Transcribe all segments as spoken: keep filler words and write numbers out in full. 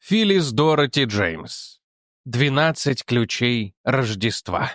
Филлис Дороти Джеймс. «Двенадцать ключей Рождества».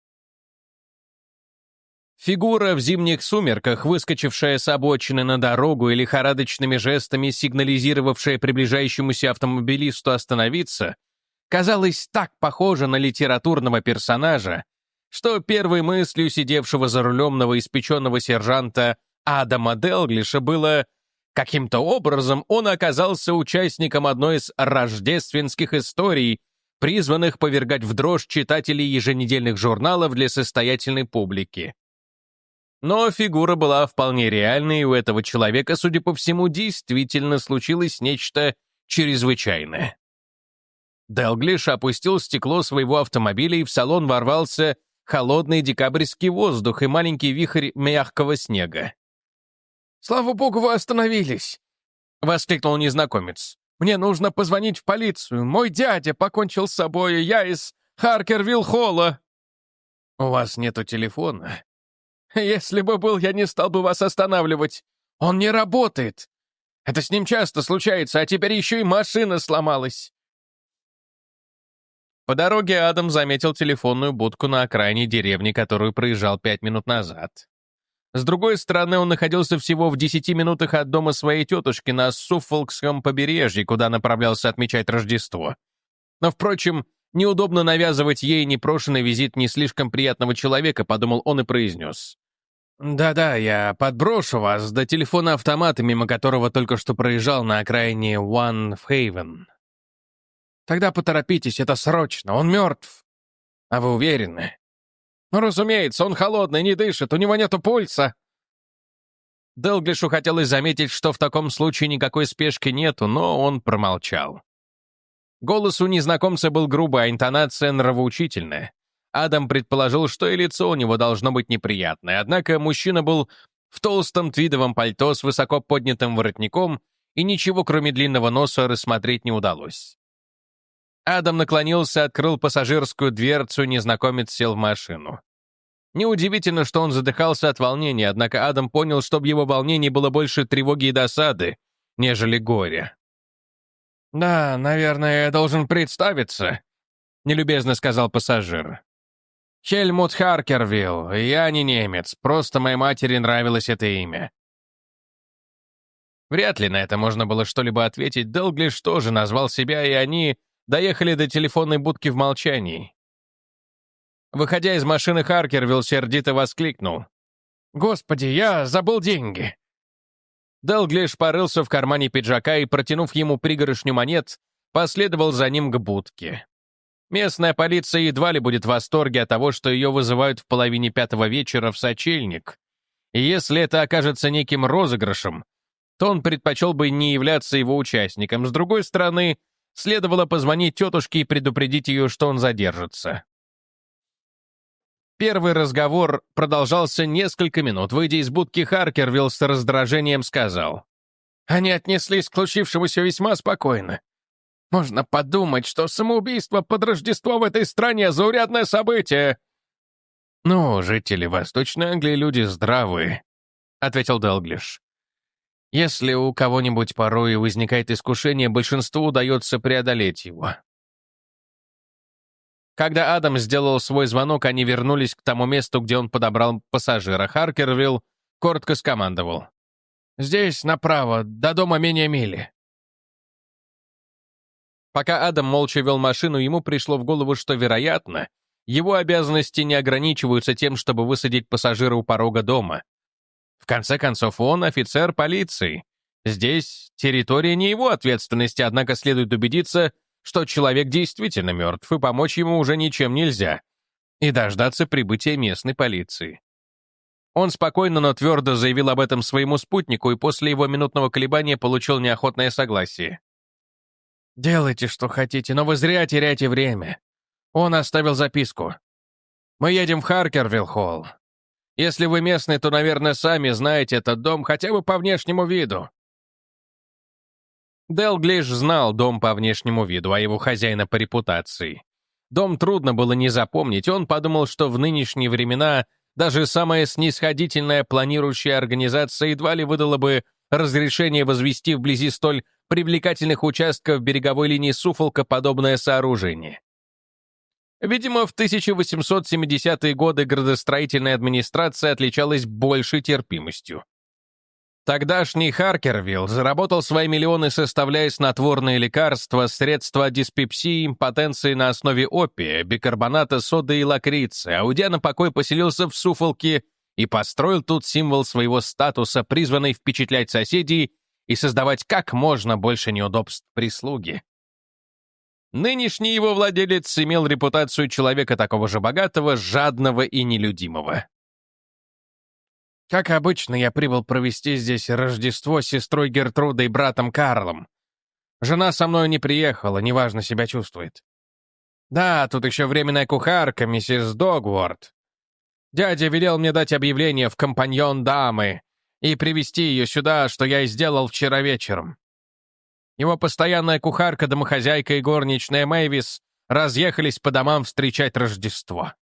Фигура в зимних сумерках, выскочившая с обочины на дорогу и лихорадочными жестами сигнализировавшая приближающемуся автомобилисту остановиться, казалась так похожа на литературного персонажа, что первой мыслью сидевшего за рулем новоиспеченного сержанта Адама Делглиша было: каким-то образом он оказался участником одной из рождественских историй, призванных повергать в дрожь читателей еженедельных журналов для состоятельной публики. Но фигура была вполне реальной, и у этого человека, судя по всему, действительно случилось нечто чрезвычайное. Делглиш опустил стекло своего автомобиля, и в салон ворвался холодный декабрьский воздух и маленький вихрь мягкого снега. «Слава богу, вы остановились!» — воскликнул незнакомец. «Мне нужно позвонить в полицию. Мой дядя покончил с собой, и я из Харкервилл-холла». «У вас нету телефона?» «Если бы был, я не стал бы вас останавливать. Он не работает. Это с ним часто случается, а теперь еще и машина сломалась». По дороге Адам заметил телефонную будку на окраине деревни, которую проезжал пять минут назад. С другой стороны, он находился всего в десяти минутах от дома своей тетушки на Суффолкском побережье, куда направлялся отмечать Рождество. Но, впрочем, неудобно навязывать ей непрошенный визит не слишком приятного человека, подумал он и произнес. «Да-да, я подброшу вас до телефона-автомата, мимо которого только что проезжал на окраине Уан-Хейвен». «Тогда поторопитесь, это срочно, он мертв». «А вы уверены?» «Ну, разумеется, он холодный, не дышит, у него нету пульса». Делглишу хотелось заметить, что в таком случае никакой спешки нету, но он промолчал. Голос у незнакомца был грубый, а интонация нравоучительная. Адам предположил, что и лицо у него должно быть неприятное, однако мужчина был в толстом твидовом пальто с высоко поднятым воротником, и ничего, кроме длинного носа, рассмотреть не удалось. Адам наклонился, открыл пассажирскую дверцу, незнакомец сел в машину. Неудивительно, что он задыхался от волнения, однако Адам понял, что в его волнении было больше тревоги и досады, нежели горя. «Да, наверное, я должен представиться», — нелюбезно сказал пассажир. «Хельмут Харкервилл, я не немец, просто моей матери нравилось это имя». Вряд ли на это можно было что-либо ответить, Делглиш тоже назвал себя, и они доехали до телефонной будки в молчании. Выходя из машины, Харкервилл сердито воскликнул. «Господи, я забыл деньги!» Делглиш порылся в кармане пиджака и, протянув ему пригоршню монет, последовал за ним к будке. Местная полиция едва ли будет в восторге от того, что ее вызывают в половине пятого вечера в сочельник. И если это окажется неким розыгрышем, то он предпочел бы не являться его участником. С другой стороны, следовало позвонить тетушке и предупредить ее, что он задержится. Первый разговор продолжался несколько минут. Выйдя из будки, Харкервилл с раздражением сказал. «Они отнеслись к случившемуся весьма спокойно. Можно подумать, что самоубийство под Рождество в этой стране — заурядное событие». «Ну, жители Восточной Англии люди здравые», — ответил Делглиш. «Если у кого-нибудь порой возникает искушение, большинству удается преодолеть его». Когда Адам сделал свой звонок, они вернулись к тому месту, где он подобрал пассажира. Харкервилл коротко скомандовал. «Здесь направо, до дома менее мили». Пока Адам молча вел машину, ему пришло в голову, что, вероятно, его обязанности не ограничиваются тем, чтобы высадить пассажира у порога дома. В конце концов, он офицер полиции. Здесь территория не его ответственности, однако следует убедиться, что человек действительно мертв, и помочь ему уже ничем нельзя, и дождаться прибытия местной полиции. Он спокойно, но твердо заявил об этом своему спутнику, и после его минутного колебания получил неохотное согласие. «Делайте, что хотите, но вы зря теряете время. Он оставил записку. Мы едем в Харкервилл-холл. Если вы местный, то, наверное, сами знаете этот дом хотя бы по внешнему виду». Делглиш знал дом по внешнему виду, а его хозяина по репутации. Дом трудно было не запомнить, он подумал, что в нынешние времена даже самая снисходительная планирующая организация едва ли выдала бы разрешение возвести вблизи столь привлекательных участков береговой линии Суффолка подобное сооружение. Видимо, в тысяча восемьсот семидесятые годы градостроительная администрация отличалась большей терпимостью. Тогдашний Харкервилл заработал свои миллионы, составляя снотворные лекарства, средства от диспепсии, импотенции на основе опия, бикарбоната, соды и лакрицы, а уйдя на покой, поселился в Суффолке и построил тут символ своего статуса, призванный впечатлять соседей и создавать как можно больше неудобств прислуги. Нынешний его владелец имел репутацию человека такого же богатого, жадного и нелюдимого. Как обычно, я прибыл провести здесь Рождество с сестрой Гертрудой и братом Карлом. Жена со мной не приехала, неважно себя чувствует. Да, тут еще временная кухарка, миссис Догворт. Дядя велел мне дать объявление в компаньон дамы и привезти ее сюда, что я и сделал вчера вечером. Его постоянная кухарка, домохозяйка и горничная Мэйвис разъехались по домам встречать Рождество.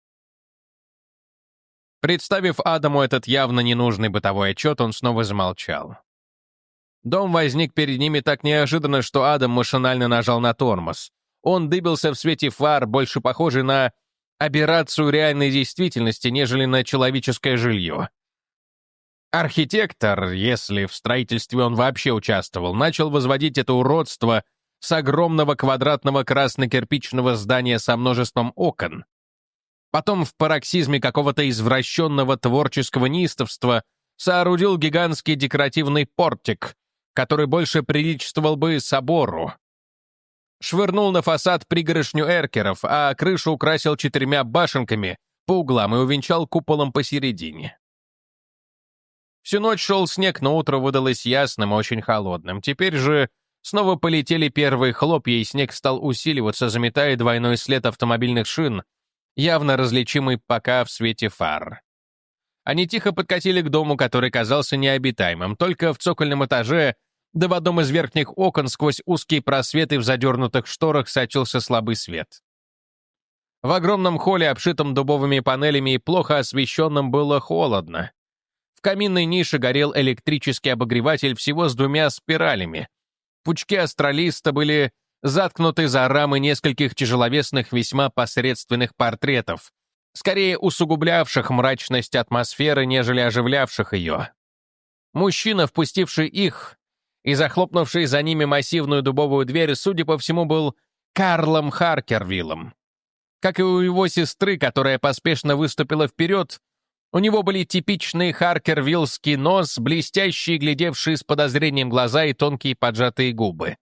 Представив Адаму этот явно ненужный бытовой отчет, он снова замолчал. Дом возник перед ними так неожиданно, что Адам машинально нажал на тормоз. Он дыбился в свете фар, больше похожий на аберрацию реальной действительности, нежели на человеческое жилье. Архитектор, если в строительстве он вообще участвовал, начал возводить это уродство с огромного квадратного красно-кирпичного здания со множеством окон. Потом в пароксизме какого-то извращенного творческого неистовства соорудил гигантский декоративный портик, который больше приличествовал бы собору. Швырнул на фасад пригоршню эркеров, а крышу украсил четырьмя башенками по углам и увенчал куполом посередине. Всю ночь шел снег, но утро выдалось ясным и очень холодным. Теперь же снова полетели первые хлопья, и снег стал усиливаться, заметая двойной след автомобильных шин, явно различимый пока в свете фар. Они тихо подкатили к дому, который казался необитаемым. Только в цокольном этаже, да в одном из верхних окон сквозь узкие просветы в задернутых шторах сочился слабый свет. В огромном холле, обшитом дубовыми панелями и плохо освещенном, было холодно. В каминной нише горел электрический обогреватель всего с двумя спиралями. Пучки астролиста были заткнуты за рамы нескольких тяжеловесных, весьма посредственных портретов, скорее усугублявших мрачность атмосферы, нежели оживлявших ее. Мужчина, впустивший их и захлопнувший за ними массивную дубовую дверь, судя по всему, был Карлом Харкервиллом. Как и у его сестры, которая поспешно выступила вперед, у него были типичный харкервиллский нос, блестящие, глядевшие с подозрением глаза и тонкие поджатые губы.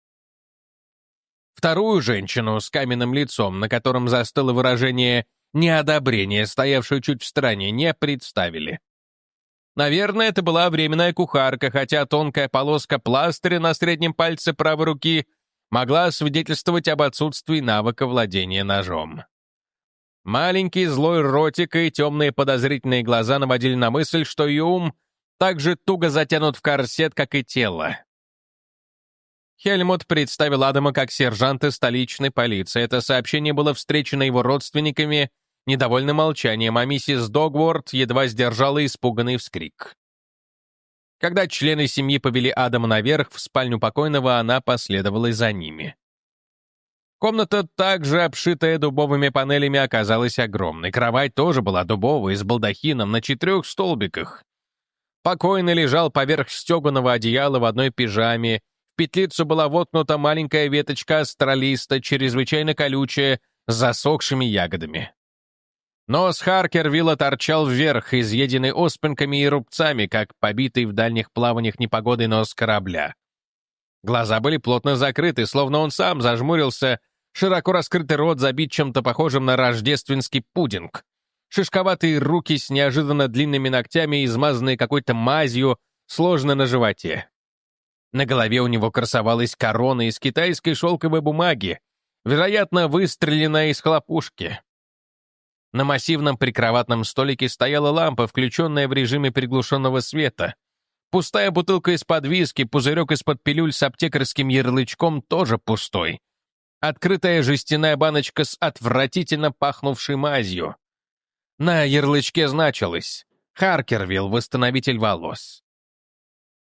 Вторую женщину с каменным лицом, на котором застыло выражение неодобрения, стоявшую чуть в стороне, не представили. Наверное, это была временная кухарка, хотя тонкая полоска пластыря на среднем пальце правой руки могла свидетельствовать об отсутствии навыка владения ножом. Маленький злой ротик и темные подозрительные глаза наводили на мысль, что ее ум так же туго затянут в корсет, как и тело. Хельмут представил Адама как сержанта столичной полиции. Это сообщение было встречено его родственниками недовольным молчанием, а миссис Догворт едва сдержала испуганный вскрик. Когда члены семьи повели Адама наверх, в спальню покойного, она последовала за ними. Комната, также обшитая дубовыми панелями, оказалась огромной. Кровать тоже была дубовой, с балдахином на четырех столбиках. Покойный лежал поверх стеганого одеяла в одной пижаме. В петлицу была воткнута маленькая веточка астролиста, чрезвычайно колючая, с засохшими ягодами. Нос Харкервилла торчал вверх, изъеденный оспинками и рубцами, как побитый в дальних плаваниях непогодой нос корабля. Глаза были плотно закрыты, словно он сам зажмурился, широко раскрытый рот забит чем-то похожим на рождественский пудинг. Шишковатые руки с неожиданно длинными ногтями, измазанные какой-то мазью, сложно на животе. На голове у него красовалась корона из китайской шелковой бумаги, вероятно, выстреленная из хлопушки. На массивном прикроватном столике стояла лампа, включенная в режиме приглушенного света. Пустая бутылка из-под виски, пузырек из-под пилюль с аптекарским ярлычком тоже пустой. Открытая жестяная баночка с отвратительно пахнувшей мазью. На ярлычке значилось «Харкервилл, восстановитель волос».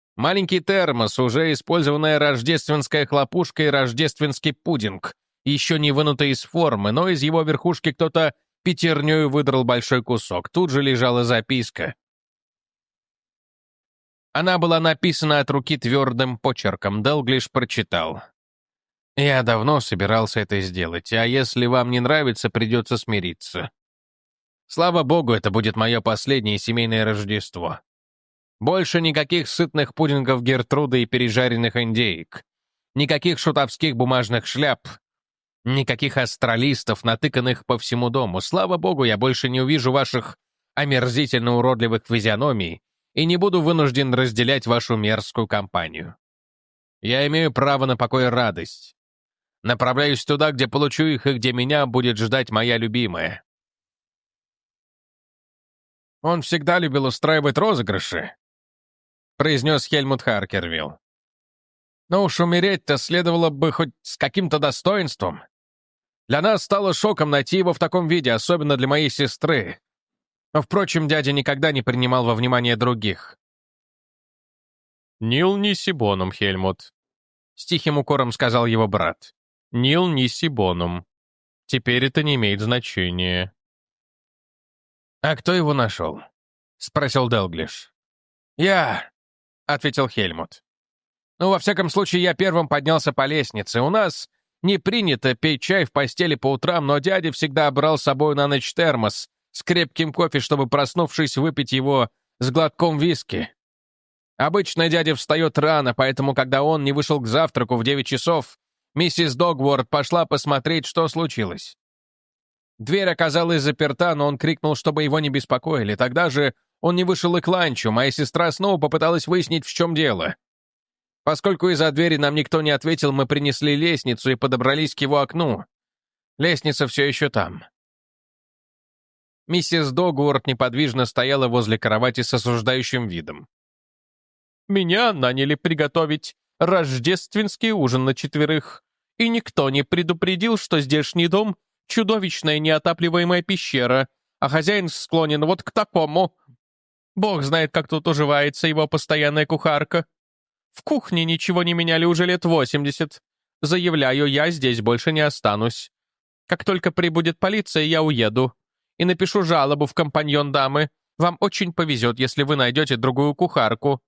Маленький термос, уже использованная рождественская хлопушка и рождественский пудинг, еще не вынутый из формы, но из его верхушки кто-то пятернёю выдрал большой кусок. Тут же лежала записка. Она была написана от руки твердым почерком. Делглиш прочитал. «Я давно собирался это сделать, а если вам не нравится, придется смириться. Слава богу, это будет мое последнее семейное Рождество. Больше никаких сытных пудингов Гертруды и пережаренных индейок. Никаких шутовских бумажных шляп. Никаких астралистов, натыканных по всему дому. Слава богу, я больше не увижу ваших омерзительно уродливых физиономий и не буду вынужден разделять вашу мерзкую компанию. Я имею право на покой и радость. Направляюсь туда, где получу их и где меня будет ждать моя любимая». «Он всегда любил устраивать розыгрыши», — произнес Хельмут Харкервилл. «Но уж умереть-то следовало бы хоть с каким-то достоинством. Для нас стало шоком найти его в таком виде, особенно для моей сестры. Но, впрочем, дядя никогда не принимал во внимание других». «Нил ниси бонум, Хельмут», — с тихим укором сказал его брат. «Нил ниси бонум. Теперь это не имеет значения». «А кто его нашел?» — спросил Делглиш. «Я», — ответил Хельмут. «Ну, во всяком случае, я первым поднялся по лестнице. У нас не принято пить чай в постели по утрам, но дядя всегда брал с собой на ночь термос с крепким кофе, чтобы, проснувшись, выпить его с глотком виски. Обычно дядя встает рано, поэтому, когда он не вышел к завтраку в девять часов, миссис Догворд пошла посмотреть, что случилось. Дверь оказалась заперта, но он крикнул, чтобы его не беспокоили. Тогда же он не вышел и к ланчу. Моя сестра снова попыталась выяснить, в чем дело. Поскольку из-за двери нам никто не ответил, мы принесли лестницу и подобрались к его окну. Лестница все еще там. Миссис Догворд неподвижно стояла возле кровати с осуждающим видом. «Меня наняли приготовить рождественский ужин на четверых, и никто не предупредил, что здешний дом — чудовищная неотапливаемая пещера, а хозяин склонен вот к такому. Бог знает, как тут уживается его постоянная кухарка. В кухне ничего не меняли уже лет восемьдесят. Заявляю, я здесь больше не останусь. Как только прибудет полиция, я уеду. И напишу жалобу в компаньон дамы. Вам очень повезет, если вы найдете другую кухарку».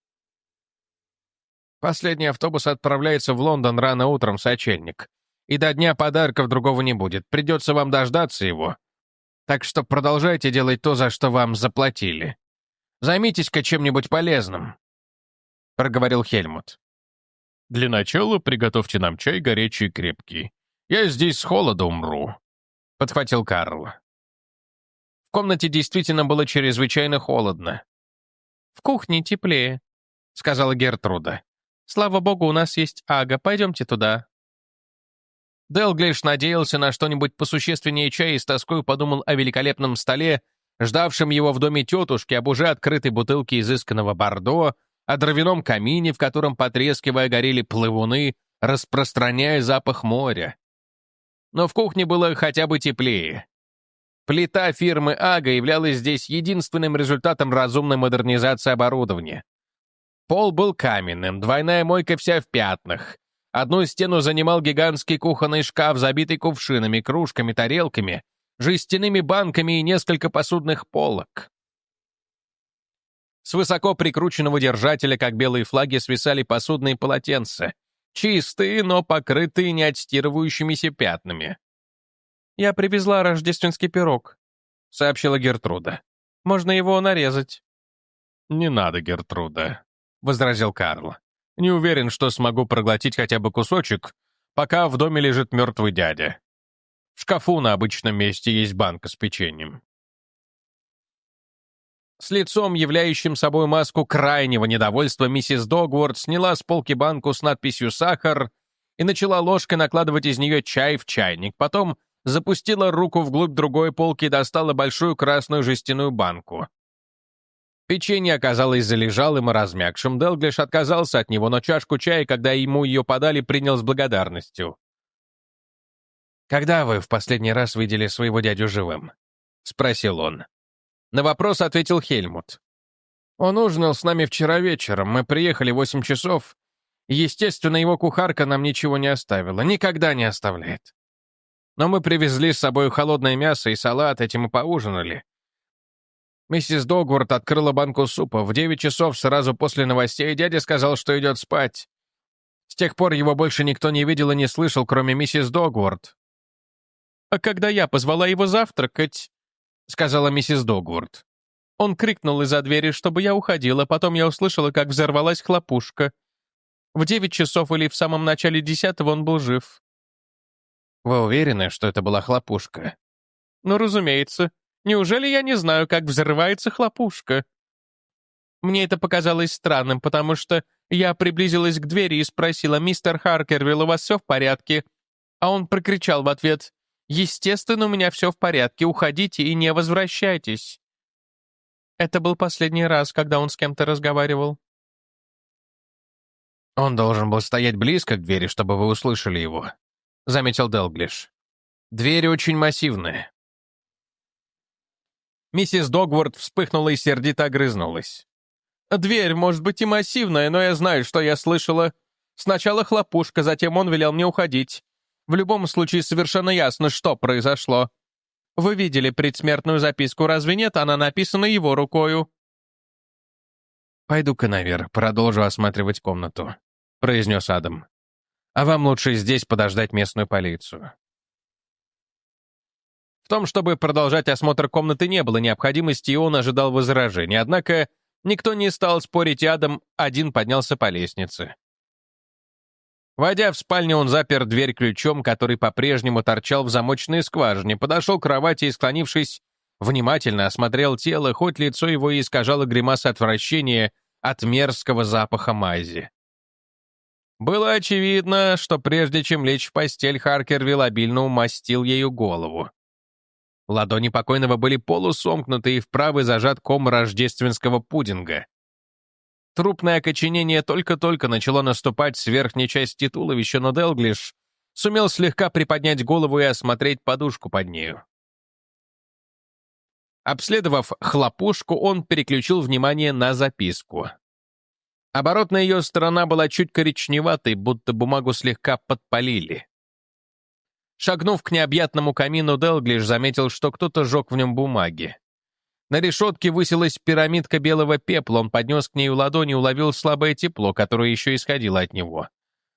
Последний автобус отправляется в Лондон рано утром, сочельник. И до дня подарков другого не будет. Придется вам дождаться его. Так что продолжайте делать то, за что вам заплатили. Займитесь-ка чем-нибудь полезным», — проговорил Хельмут. «Для начала приготовьте нам чай горячий и крепкий. Я здесь с холода умру», — подхватил Карл. В комнате действительно было чрезвычайно холодно. «В кухне теплее», — сказала Гертруда. «Слава богу, у нас есть Ага. Пойдемте туда». Делглиш надеялся на что-нибудь посущественнее чая и с тоской подумал о великолепном столе, ждавшем его в доме тетушки, об уже открытой бутылке изысканного бордо, о дровяном камине, в котором, потрескивая, горели плавуны, распространяя запах моря. Но в кухне было хотя бы теплее. Плита фирмы Ага являлась здесь единственным результатом разумной модернизации оборудования. Пол был каменным, двойная мойка вся в пятнах. Одну стену занимал гигантский кухонный шкаф, забитый кувшинами, кружками, тарелками, жестяными банками и несколько посудных полок. С высоко прикрученного держателя, как белые флаги, свисали посудные полотенца, чистые, но покрытые неотстирывающимися пятнами. «Я привезла рождественский пирог», — сообщила Гертруда. «Можно его нарезать». «Не надо, Гертруда», — возразил Карл. «Не уверен, что смогу проглотить хотя бы кусочек, пока в доме лежит мертвый дядя. В шкафу на обычном месте есть банка с печеньем». С лицом, являющим собой маску крайнего недовольства, миссис Догворд сняла с полки банку с надписью «Сахар» и начала ложкой накладывать из нее чай в чайник. Потом запустила руку вглубь другой полки и достала большую красную жестяную банку. Печенье оказалось залежалым и размягшим. Делглиш отказался от него, но чашку чая, когда ему ее подали, принял с благодарностью. «Когда вы в последний раз видели своего дядю живым?» — спросил он. На вопрос ответил Хельмут. Он ужинал с нами вчера вечером, мы приехали в восемь часов. Естественно, его кухарка нам ничего не оставила, никогда не оставляет. Но мы привезли с собой холодное мясо и салат, этим и поужинали. Миссис Догворт открыла банку супа. В девять часов сразу после новостей дядя сказал, что идет спать. С тех пор его больше никто не видел и не слышал, кроме миссис Догворт. «А когда я позвала его завтракать», — сказала миссис Догворт, он крикнул из-за двери, чтобы я уходила, потом я услышала, как взорвалась хлопушка. В девять часов или в самом начале десятого он был жив. Вы уверены, что это была хлопушка? Ну, разумеется. Неужели я не знаю, как взрывается хлопушка? Мне это показалось странным, потому что я приблизилась к двери и спросила: «Мистер Харкервилл, у вас все в порядке?» А он прокричал в ответ: «Естественно, у меня все в порядке, уходите и не возвращайтесь». Это был последний раз, когда он с кем-то разговаривал. Он должен был стоять близко к двери, чтобы вы услышали его, — заметил Делглиш. Двери очень массивные. Миссис Догворт вспыхнула и сердито огрызнулась. «Дверь может быть и массивная, но я знаю, что я слышала. Сначала хлопушка, затем он велел мне уходить. В любом случае совершенно ясно, что произошло. Вы видели предсмертную записку, разве нет? Она написана его рукою». «Пойду-ка наверх, продолжу осматривать комнату», — произнес Адам. «А вам лучше здесь подождать местную полицию». В том, чтобы продолжать осмотр комнаты, не было необходимости, и он ожидал возражений. Однако никто не стал спорить, и Адам один поднялся по лестнице. Войдя в спальню, он запер дверь ключом, который по-прежнему торчал в замочной скважине, подошел к кровати и, склонившись, внимательно осмотрел тело, хоть лицо его и искажало гримаса отвращения от мерзкого запаха мази. Было очевидно, что прежде чем лечь в постель, Харкервилл обильно умастил ею голову. Ладони покойного были полусомкнуты, и в правый зажат ком рождественского пудинга. Трупное окоченение только-только начало наступать с верхней части туловища, но Делглиш сумел слегка приподнять голову и осмотреть подушку под нею. Обследовав хлопушку, он переключил внимание на записку. Оборотная ее сторона была чуть коричневатой, будто бумагу слегка подпалили. Шагнув к необъятному камину, Делглиш заметил, что кто-то жег в нем бумаги. На решетке высилась пирамидка белого пепла, он поднес к ней ладони и уловил слабое тепло, которое еще исходило от него.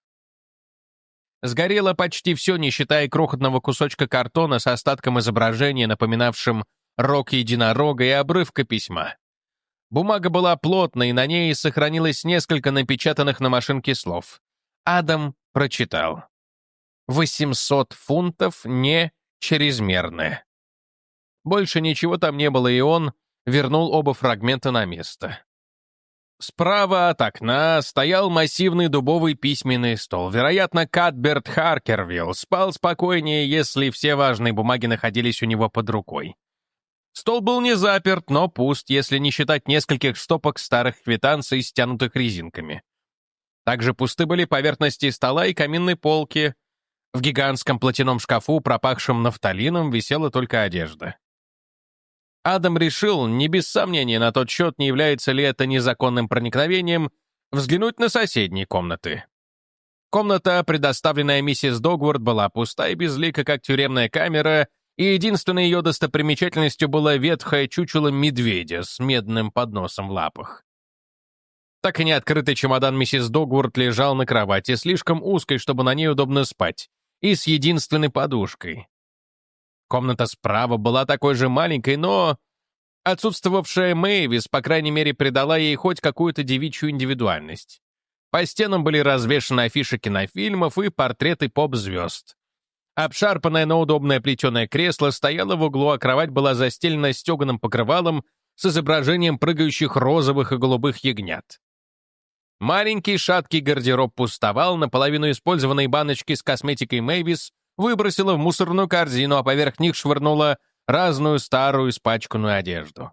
Сгорело почти все, не считая крохотного кусочка картона с остатком изображения, напоминавшим рог единорога, и обрывка письма. Бумага была плотной, и на ней сохранилось несколько напечатанных на машинке слов. Адам прочитал: «восемьсот фунтов не чрезмерно». Больше ничего там не было, и он вернул оба фрагмента на место. Справа от окна стоял массивный дубовый письменный стол. Вероятно, Катберт Харкервилл спал спокойнее, если все важные бумаги находились у него под рукой. Стол был не заперт, но пуст, если не считать нескольких стопок старых квитанций, стянутых резинками. Также пусты были поверхности стола и каминной полки. В гигантском платяном шкафу, пропахшем нафталином, висела только одежда. Адам решил, не без сомнения на тот счет, не является ли это незаконным проникновением, взглянуть на соседние комнаты. Комната, предоставленная миссис Догворт, была пуста и безлика, как тюремная камера, и единственной ее достопримечательностью было ветхое чучело медведя с медным подносом в лапах. Так и неоткрытый чемодан миссис Догворт лежал на кровати, слишком узкой, чтобы на ней удобно спать, и с единственной подушкой. Комната справа была такой же маленькой, но отсутствовавшая Мэйвис, по крайней мере, придала ей хоть какую-то девичью индивидуальность. По стенам были развешаны афиши кинофильмов и портреты поп-звезд. Обшарпанное, но удобное плетеное кресло стояло в углу, а кровать была застелена стеганым покрывалом с изображением прыгающих розовых и голубых ягнят. Маленький шаткий гардероб пустовал, наполовину использованные баночки с косметикой Мэйвис выбросила в мусорную корзину, а поверх них швырнула разную старую испачканную одежду.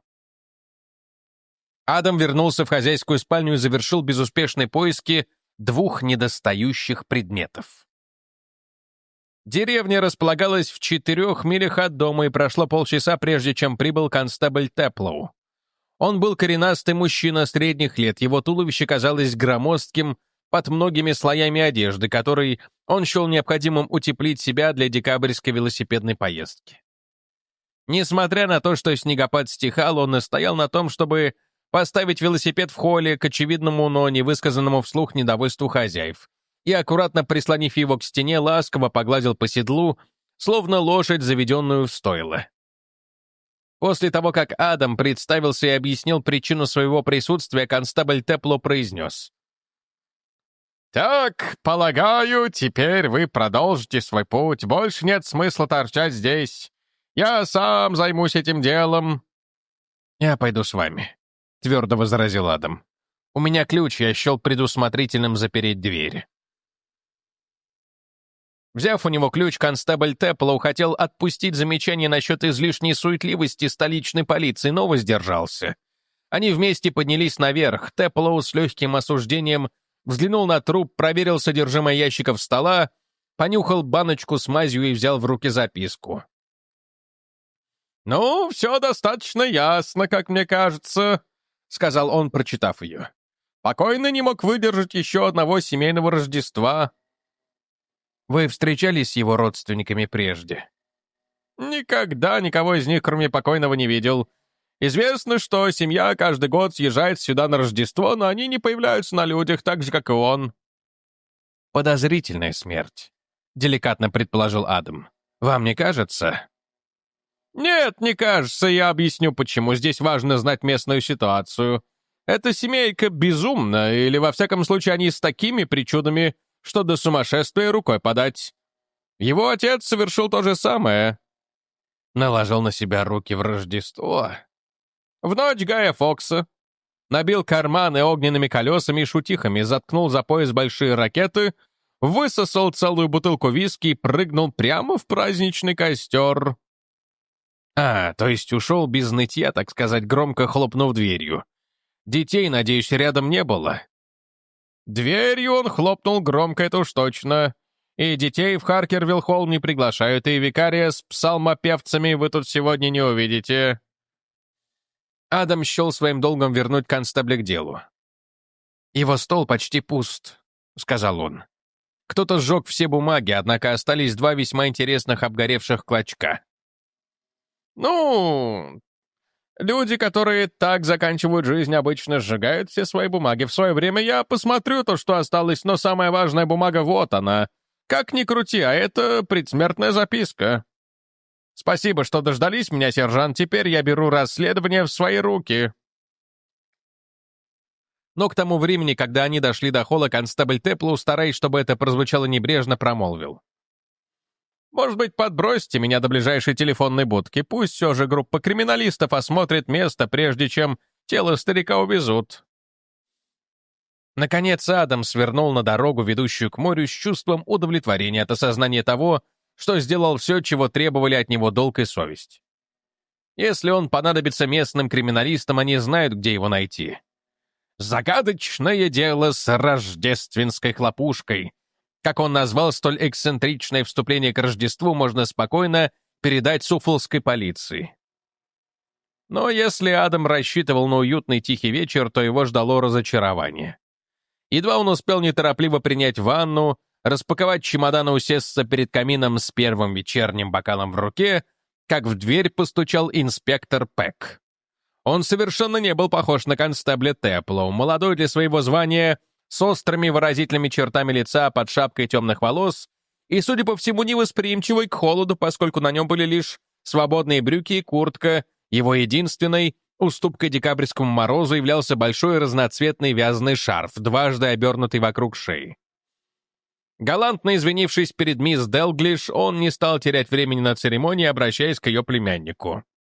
Адам вернулся в хозяйскую спальню и завершил безуспешные поиски двух недостающих предметов. Деревня располагалась в четырех милях от дома, и прошло полчаса, прежде чем прибыл констебль Теплоу. Он был коренастый мужчина средних лет, его туловище казалось громоздким под многими слоями одежды, которой он счел необходимым утеплить себя для декабрьской велосипедной поездки. Несмотря на то, что снегопад стихал, он настоял на том, чтобы поставить велосипед в холле к очевидному, но невысказанному вслух недовольству хозяев, и, аккуратно прислонив его к стене, ласково погладил по седлу, словно лошадь, заведенную в стойло. После того, как Адам представился и объяснил причину своего присутствия, констебль Тепло произнес: «Так, полагаю, теперь вы продолжите свой путь. Больше нет смысла торчать здесь. Я сам займусь этим делом». «Я пойду с вами», — твердо возразил Адам. «У меня ключ, я счел предусмотрительным запереть дверь». Взяв у него ключ, констебль Теплоу хотел отпустить замечание насчет излишней суетливости столичной полиции, но воздержался. Они вместе поднялись наверх. Теплоу с легким осуждением взглянул на труп, проверил содержимое ящиков стола, понюхал баночку с мазью и взял в руки записку. «Ну, все достаточно ясно, как мне кажется», — сказал он, прочитав ее. «Покойный не мог выдержать еще одного семейного Рождества». «Вы встречались с его родственниками прежде?» «Никогда никого из них, кроме покойного, не видел. Известно, что семья каждый год съезжает сюда на Рождество, но они не появляются на людях, так же, как и он». «Подозрительная смерть», — деликатно предположил Адам. «Вам не кажется?» «Нет, не кажется, я объясню, почему. Здесь важно знать местную ситуацию. Эта семейка безумна, или, во всяком случае, они с такими причудами, что до сумасшествия рукой подать. Его отец совершил то же самое». Наложил на себя руки в Рождество. В ночь Гая Фокса. Набил карманы огненными колесами и шутихами, заткнул за пояс большие ракеты, высосал целую бутылку виски и прыгнул прямо в праздничный костер. А, то есть ушел без нытья, так сказать, громко хлопнув дверью. Детей, надеюсь, рядом не было? Дверью он хлопнул громко, это уж точно. И детей в Харкервилл-холл не приглашают, и викария с псалмопевцами вы тут сегодня не увидите. Адам счел своим долгом вернуть констебля к делу. «Его стол почти пуст», — сказал он. «Кто-то сжег все бумаги, однако остались два весьма интересных обгоревших клочка». «Ну, люди, которые так заканчивают жизнь, обычно сжигают все свои бумаги. В свое время я посмотрю то, что осталось, но самая важная бумага вот она. Как ни крути, а это предсмертная записка. Спасибо, что дождались меня, сержант. Теперь я беру расследование в свои руки». Но к тому времени, когда они дошли до холла, констебль Теплоу, стараясь, чтобы это прозвучало небрежно, промолвил: «Может быть, подбросьте меня до ближайшей телефонной будки. Пусть все же группа криминалистов осмотрит место, прежде чем тело старика увезут». Наконец Адам свернул на дорогу, ведущую к морю, с чувством удовлетворения от осознания того, что сделал все, чего требовали от него долг и совесть. Если он понадобится местным криминалистам, они знают, где его найти. «Загадочное дело с рождественской хлопушкой», как он назвал столь эксцентричное вступление к Рождеству, можно спокойно передать суффолкской полиции. Но если Адам рассчитывал на уютный тихий вечер, то его ждало разочарование. Едва он успел неторопливо принять ванну, распаковать чемодан и усесться перед камином с первым вечерним бокалом в руке, как в дверь постучал инспектор Пэк. Он совершенно не был похож на констебля Теплоу, молодой для своего звания, с острыми выразительными чертами лица под шапкой темных волос и, судя по всему, невосприимчивый к холоду, поскольку на нем были лишь свободные брюки и куртка. Его единственной уступкой декабрьскому морозу являлся большой разноцветный вязаный шарф, дважды обернутый вокруг шеи. Галантно извинившись перед мисс Делглиш, он не стал терять времени на церемонии, обращаясь к ее племяннику.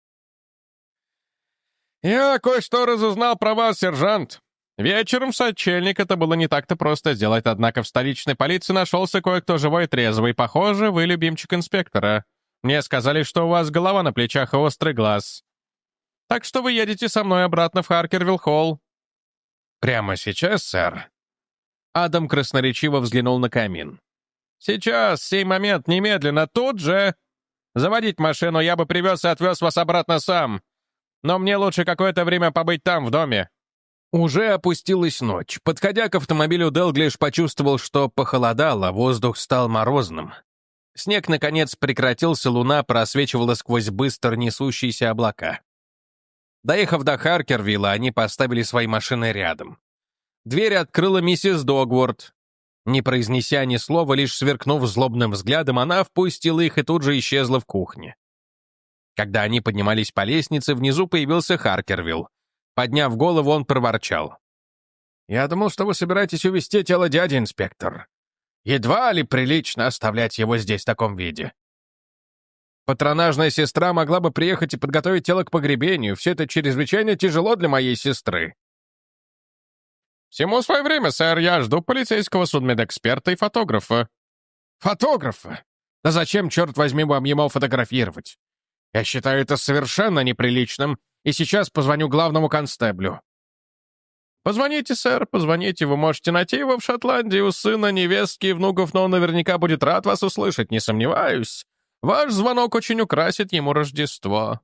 «Я кое-что разузнал про вас, сержант. Вечером в сочельник это было не так-то просто сделать, однако в столичной полиции нашелся кое-кто живой и трезвый. Похоже, вы любимчик инспектора. Мне сказали, что у вас голова на плечах и острый глаз. Так что вы едете со мной обратно в Харкервилл-холл». «Прямо сейчас, сэр?» Адам красноречиво взглянул на камин. «Сейчас, сей момент, немедленно, тут же. Заводить машину я бы привез и отвез вас обратно сам. Но мне лучше какое-то время побыть там, в доме». Уже опустилась ночь. Подходя к автомобилю, Делглиш почувствовал, что похолодало, воздух стал морозным. Снег, наконец, прекратился, луна просвечивала сквозь быстро несущиеся облака. Доехав до Харкервилла, они поставили свои машины рядом. Дверь открыла миссис Догворт. Не произнеся ни слова, лишь сверкнув злобным взглядом, она впустила их и тут же исчезла в кухне. Когда они поднимались по лестнице, внизу появился Харкервилл. Подняв голову, он проворчал. «Я думал, что вы собираетесь увезти тело дяди, инспектор. Едва ли прилично оставлять его здесь в таком виде. Патронажная сестра могла бы приехать и подготовить тело к погребению. Все это чрезвычайно тяжело для моей сестры». «Всему свое время, сэр. Я жду полицейского судмедэксперта и фотографа». «Фотографа? Да зачем, черт возьми, вам ему фотографировать? Я считаю это совершенно неприличным, и сейчас позвоню главному констеблю». «Позвоните, сэр, позвоните. Вы можете найти его в Шотландии у сына, невестки и внуков, но он наверняка будет рад вас услышать, не сомневаюсь. Ваш звонок очень украсит ему Рождество».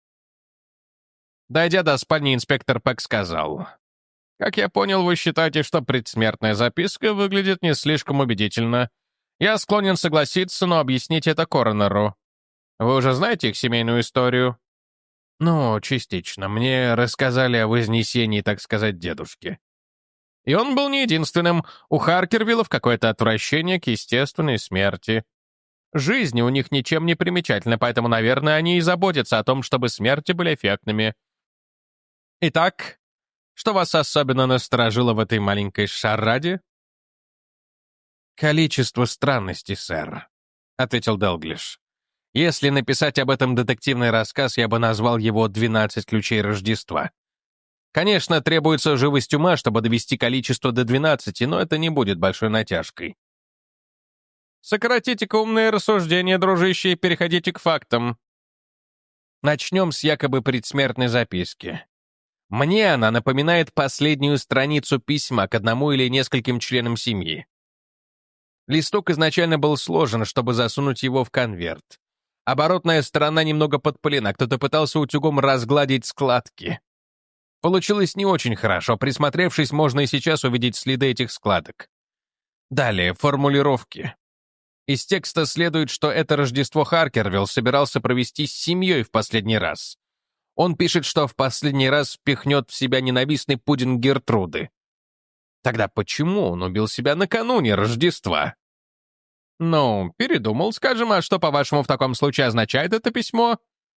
Дойдя до спальни, инспектор Пэк сказал: «Как я понял, вы считаете, что предсмертная записка выглядит не слишком убедительно. Я склонен согласиться, но объясните это коронеру. Вы уже знаете их семейную историю?» «Ну, частично. Мне рассказали о вознесении, так сказать, дедушки». «И он был не единственным. У Харкервиллов какое-то отвращение к естественной смерти. Жизнь у них ничем не примечательна, поэтому, наверное, они и заботятся о том, чтобы смерти были эффектными. Итак, что вас особенно насторожило в этой маленькой шараде?» «Количество странностей, сэр», — ответил Делглиш. «Если написать об этом детективный рассказ, я бы назвал его «двенадцать ключей Рождества». Конечно, требуется живость ума, чтобы довести количество до двенадцати, но это не будет большой натяжкой». «Сократите-ка умные рассуждения, дружище, и переходите к фактам». Начнем с якобы предсмертной записки. Мне она напоминает последнюю страницу письма к одному или нескольким членам семьи. Листок изначально был сложен, чтобы засунуть его в конверт. Оборотная сторона немного подпылена, кто-то пытался утюгом разгладить складки. Получилось не очень хорошо, присмотревшись, можно и сейчас увидеть следы этих складок. Далее, формулировки. Из текста следует, что это Рождество Харкервилл собирался провести с семьей в последний раз. Он пишет, что в последний раз впихнет в себя ненавистный пудинг Гертруды. Тогда почему он убил себя накануне Рождества? «Ну, передумал, скажем, а что, по-вашему, в таком случае означает это письмо?»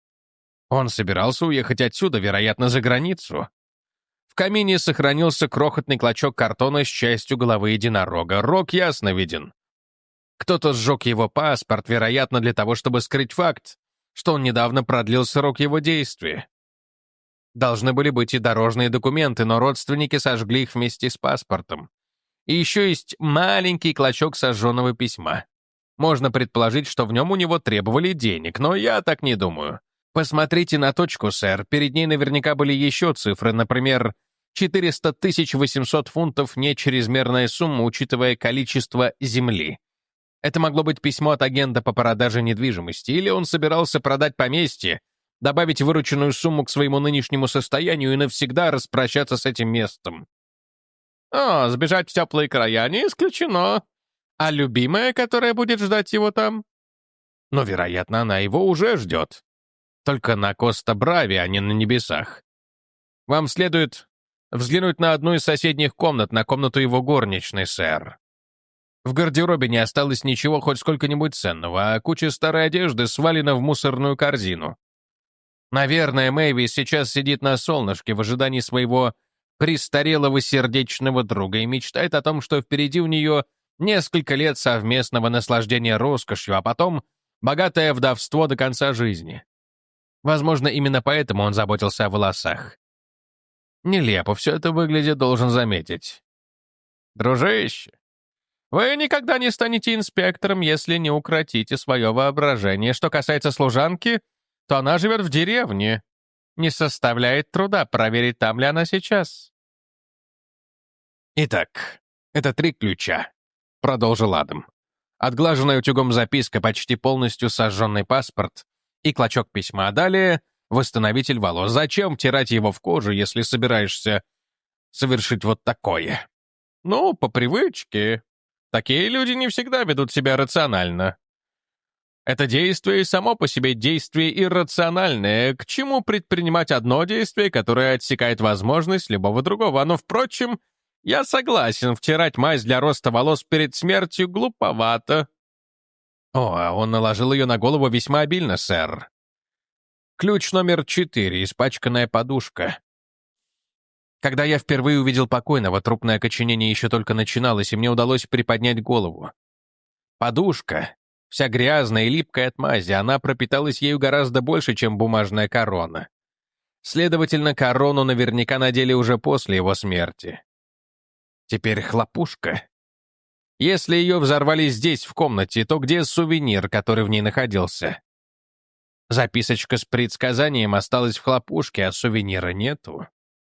Он собирался уехать отсюда, вероятно, за границу. В камине сохранился крохотный клочок картона с частью головы единорога. Рог ясно виден. Кто-то сжег его паспорт, вероятно, для того, чтобы скрыть факт, что он недавно продлил срок его действия. Должны были быть и дорожные документы, но родственники сожгли их вместе с паспортом. И еще есть маленький клочок сожженного письма. Можно предположить, что в нем у него требовали денег, но я так не думаю. Посмотрите на точку, сэр. Перед ней наверняка были еще цифры, например, четыреста тысяч восемьсот фунтов — не чрезмерная сумма, учитывая количество земли. Это могло быть письмо от агента по продаже недвижимости, или он собирался продать поместье, добавить вырученную сумму к своему нынешнему состоянию и навсегда распрощаться с этим местом. «О, сбежать в теплые края не исключено. А любимая, которая будет ждать его там?» Но, вероятно, она его уже ждет. Только на Коста-Брави, а не на небесах. Вам следует взглянуть на одну из соседних комнат, на комнату его горничной, сэр. В гардеробе не осталось ничего хоть сколько-нибудь ценного, а куча старой одежды свалена в мусорную корзину. Наверное, Мэйвис сейчас сидит на солнышке в ожидании своего престарелого сердечного друга и мечтает о том, что впереди у нее несколько лет совместного наслаждения роскошью, а потом богатое вдовство до конца жизни. Возможно, именно поэтому он заботился о волосах. Нелепо все это выглядит, должен заметить. «Дружище, вы никогда не станете инспектором, если не укротите свое воображение. Что касается служанки, то она живет в деревне. Не составляет труда проверить, там ли она сейчас». «Итак, это три ключа», — продолжил Адам. Отглаженная утюгом записка, почти полностью сожженный паспорт и клочок письма. А далее Восстановитель волос. Зачем втирать его в кожу, если собираешься совершить вот такое? Ну, по привычке. Такие люди не всегда ведут себя рационально. Это действие само по себе действие иррациональное. К чему предпринимать одно действие, которое отсекает возможность любого другого? Но, впрочем, я согласен, втирать мазь для роста волос перед смертью глуповато. О, а он наложил ее на голову весьма обильно, сэр. Ключ номер четыре, испачканная подушка. Когда я впервые увидел покойного, трупное окоченение еще только начиналось, и мне удалось приподнять голову. Подушка, вся грязная и липкая от мази, она пропиталась ею гораздо больше, чем бумажная корона. Следовательно, корону наверняка надели уже после его смерти. Теперь хлопушка. Если ее взорвали здесь, в комнате, то где сувенир, который в ней находился? Записочка с предсказанием осталась в хлопушке, а сувенира нету.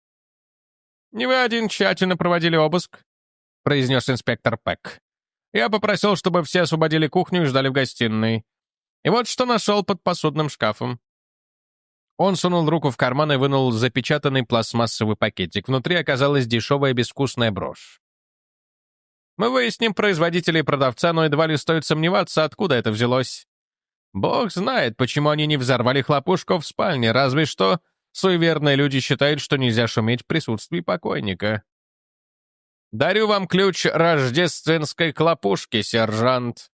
«Не вы один тщательно проводили обыск», — произнес инспектор Пэк. «Я попросил, чтобы все освободили кухню и ждали в гостиной. И вот что нашел под посудным шкафом». Он сунул руку в карман и вынул запечатанный пластмассовый пакетик. Внутри оказалась дешевая безвкусная брошь. «Мы выясним производителя и продавца, но едва ли стоит сомневаться, откуда это взялось. Бог знает, почему они не взорвали хлопушку в спальне, разве что суеверные люди считают, что нельзя шуметь в присутствии покойника. Дарю вам ключ рождественской хлопушки, сержант».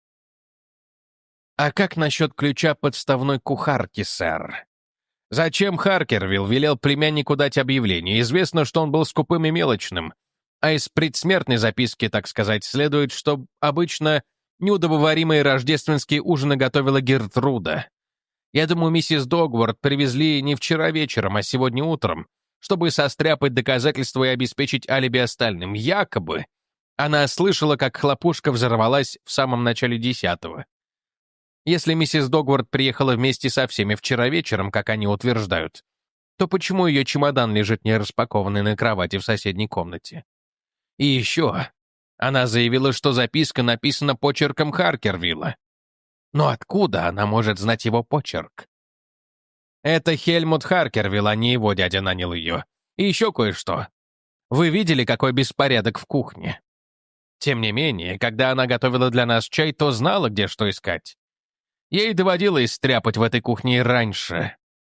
«А как насчет ключа подставной кухарки, сэр? Зачем Харкервилл велел племяннику дать объявление? Известно, что он был скупым и мелочным, а из предсмертной записки, так сказать, следует, что обычно неудобоваримые рождественские ужины готовила Гертруда. Я думаю, миссис Догвард привезли не вчера вечером, а сегодня утром, чтобы состряпать доказательства и обеспечить алиби остальным. Якобы она слышала, как хлопушка взорвалась в самом начале десятого. Если миссис Догвард приехала вместе со всеми вчера вечером, как они утверждают, то почему ее чемодан лежит нераспакованный на кровати в соседней комнате? И еще она заявила, что записка написана почерком Харкервилла. Но откуда она может знать его почерк? Это Хельмут Харкервилл, а не его дядя нанял ее. И еще кое-что. Вы видели, какой беспорядок в кухне? Тем не менее, когда она готовила для нас чай, то знала, где что искать. Ей доводилось стряпать в этой кухне и раньше.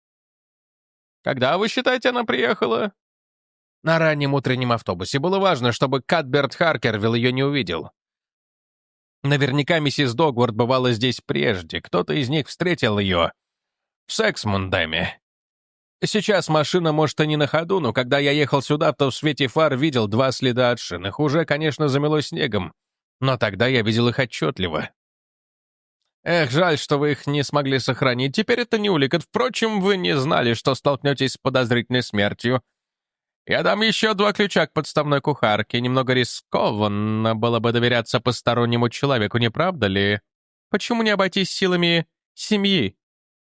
Когда, вы считаете, она приехала? На раннем утреннем автобусе. Было важно, чтобы Катберт Харкервилл ее не увидел. Наверняка миссис Догвард бывала здесь прежде. Кто-то из них встретил ее в Сексмундеме. Сейчас машина, может, и не на ходу, но когда я ехал сюда, то в свете фар видел два следа от шин. Их уже, конечно, замело снегом, но тогда я видел их отчетливо. Эх, жаль, что вы их не смогли сохранить. Теперь это не улика. Впрочем, вы не знали, что столкнетесь с подозрительной смертью. Я дам еще два ключа к подставной кухарке. Немного рискованно было бы доверяться постороннему человеку, не правда ли? Почему не обойтись силами семьи?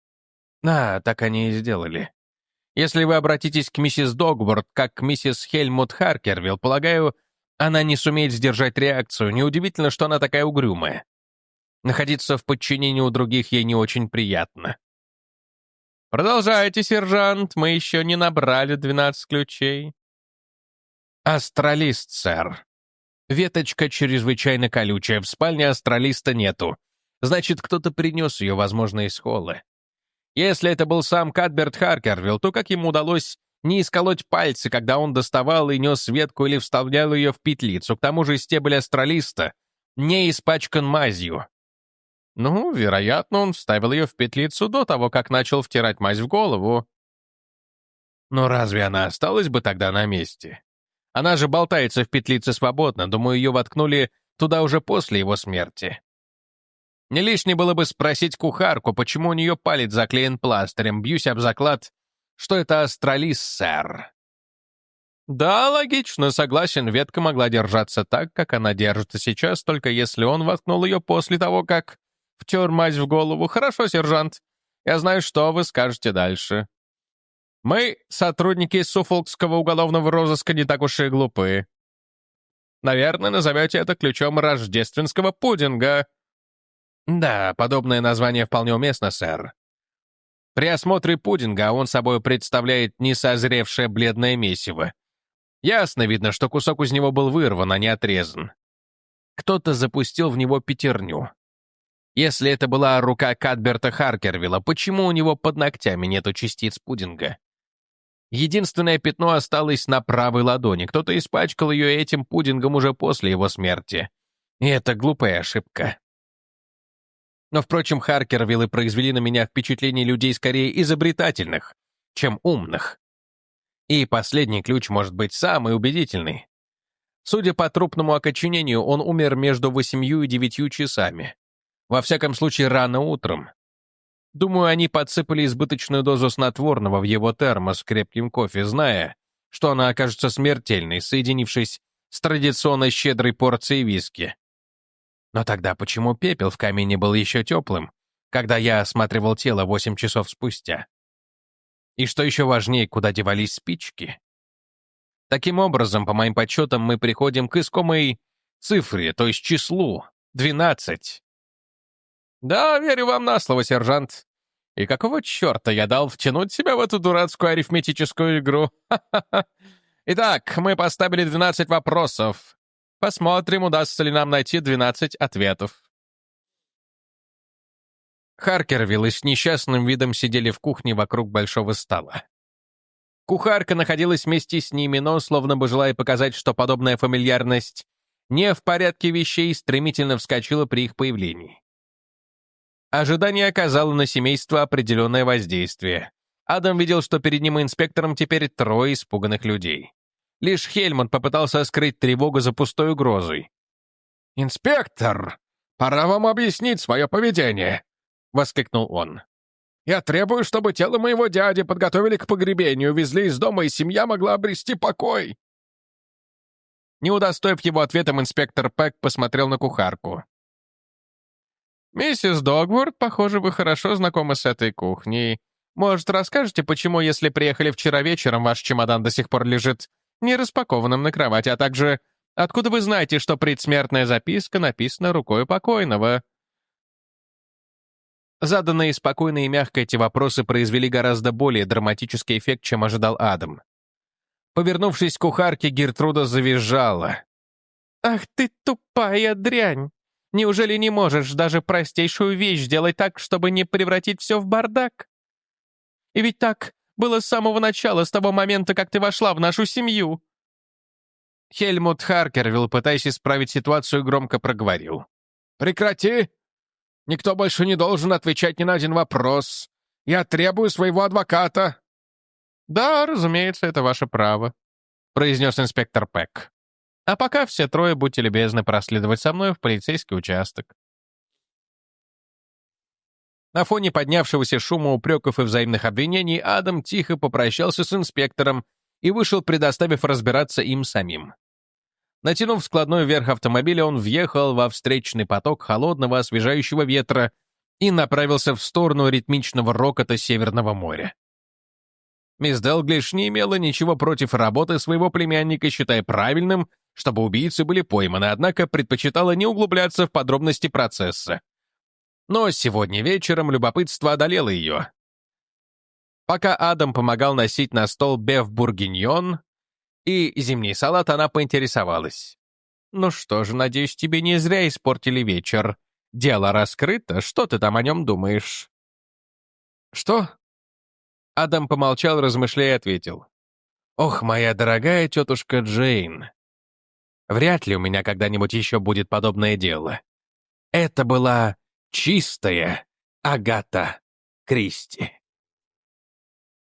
А, так они и сделали. Если вы обратитесь к миссис Догвард, как к миссис Хельмут Харкервилл, полагаю, она не сумеет сдержать реакцию. Неудивительно, что она такая угрюмая. Находиться в подчинении у других ей не очень приятно. Продолжайте, сержант, мы еще не набрали двенадцать ключей. Астралист, сэр. Веточка чрезвычайно колючая, в спальне астралиста нету. Значит, кто-то принес ее, возможно, из холла. Если это был сам Катберт Харкервилл, то как ему удалось не исколоть пальцы, когда он доставал и нес ветку или вставлял ее в петлицу? К тому же стебель астралиста не испачкан мазью. Ну, вероятно, он вставил ее в петлицу до того, как начал втирать мазь в голову. Но разве она осталась бы тогда на месте? Она же болтается в петлице свободно, думаю, ее воткнули туда уже после его смерти. Не лишне было бы спросить кухарку, почему у нее палец заклеен пластырем. Бьюсь об заклад, что это астралис, сэр. Да, логично, согласен, ветка могла держаться так, как она держится сейчас, только если он воткнул ее после того, как втер мазь в голову. Хорошо, сержант, я знаю, что вы скажете дальше. Мы, сотрудники Суффолкского уголовного розыска, не так уж и глупы. Наверное, назовете это ключом рождественского пудинга. Да, подобное название вполне уместно, сэр. При осмотре пудинга он собой представляет несозревшее бледное месиво. Ясно видно, что кусок из него был вырван, а не отрезан. Кто-то запустил в него пятерню. Если это была рука Кадберта Харкервилла, почему у него под ногтями нету частиц пудинга? Единственное пятно осталось на правой ладони. Кто-то испачкал ее этим пудингом уже после его смерти. И это глупая ошибка. Но, впрочем, Харкервиллы произвели на меня впечатление людей скорее изобретательных, чем умных. И последний ключ может быть самый убедительный. Судя по трупному окоченению, он умер между восемью и девятью часами. Во всяком случае, рано утром. Думаю, они подсыпали избыточную дозу снотворного в его термос с крепким кофе, зная, что она окажется смертельной, соединившись с традиционно щедрой порцией виски. Но тогда почему пепел в камине был еще теплым, когда я осматривал тело восемь часов спустя? И что еще важнее, куда девались спички? Таким образом, по моим подсчетам, мы приходим к искомой цифре, то есть числу двенадцать. Да, верю вам на слово, сержант. И какого черта я дал втянуть себя в эту дурацкую арифметическую игру? Ха-ха-ха. Итак, мы поставили двенадцать вопросов. Посмотрим, удастся ли нам найти двенадцать ответов. Харкервиллы с несчастным видом сидели в кухне вокруг большого стола. Кухарка находилась вместе с ними, но, словно бы желая показать, что подобная фамильярность не в порядке вещей, стремительно вскочила при их появлении. Ожидание оказало на семейство определенное воздействие. Адам видел, что перед ним и инспектором теперь трое испуганных людей. Лишь Хельмут попытался скрыть тревогу за пустой угрозой. «Инспектор, пора вам объяснить свое поведение!» — воскликнул он. «Я требую, чтобы тело моего дяди подготовили к погребению, везли из дома, и семья могла обрести покой!» Не удостоив его ответом, инспектор Пэк посмотрел на кухарку. «Миссис Догворд, похоже, вы хорошо знакомы с этой кухней. Может, расскажете, почему, если приехали вчера вечером, ваш чемодан до сих пор лежит не распакованным на кровати, а также откуда вы знаете, что предсмертная записка написана рукой покойного?» Заданные спокойно и мягко эти вопросы произвели гораздо более драматический эффект, чем ожидал Адам. Повернувшись к кухарке, Гертруда завизжала. «Ах ты тупая дрянь! Неужели не можешь даже простейшую вещь сделать так, чтобы не превратить все в бардак? И ведь так было с самого начала, с того момента, как ты вошла в нашу семью!» Хельмут Харкервилл, пытаясь исправить ситуацию, громко проговорил. «Прекрати! Никто больше не должен отвечать ни на один вопрос. Я требую своего адвоката!» «Да, разумеется, это ваше право», — произнес инспектор Пэк. «А пока все трое, будьте любезны, проследовать со мной в полицейский участок». На фоне поднявшегося шума упреков и взаимных обвинений Адам тихо попрощался с инспектором и вышел, предоставив разбираться им самим. Натянув складной верх автомобиля, он въехал во встречный поток холодного освежающего ветра и направился в сторону ритмичного рокота Северного моря. Мисс Делглиш не имела ничего против работы своего племянника, считая правильным, чтобы убийцы были пойманы, однако предпочитала не углубляться в подробности процесса. Но сегодня вечером любопытство одолело ее. Пока Адам помогал носить на стол беф-бургиньон и зимний салат, она поинтересовалась. «Ну что же, надеюсь, тебе не зря испортили вечер. Дело раскрыто, что ты там о нем думаешь?» «Что?» Адам помолчал, размышляя, и ответил. «Ох, моя дорогая тетушка Джейн, вряд ли у меня когда-нибудь еще будет подобное дело. Это была чистая Агата Кристи».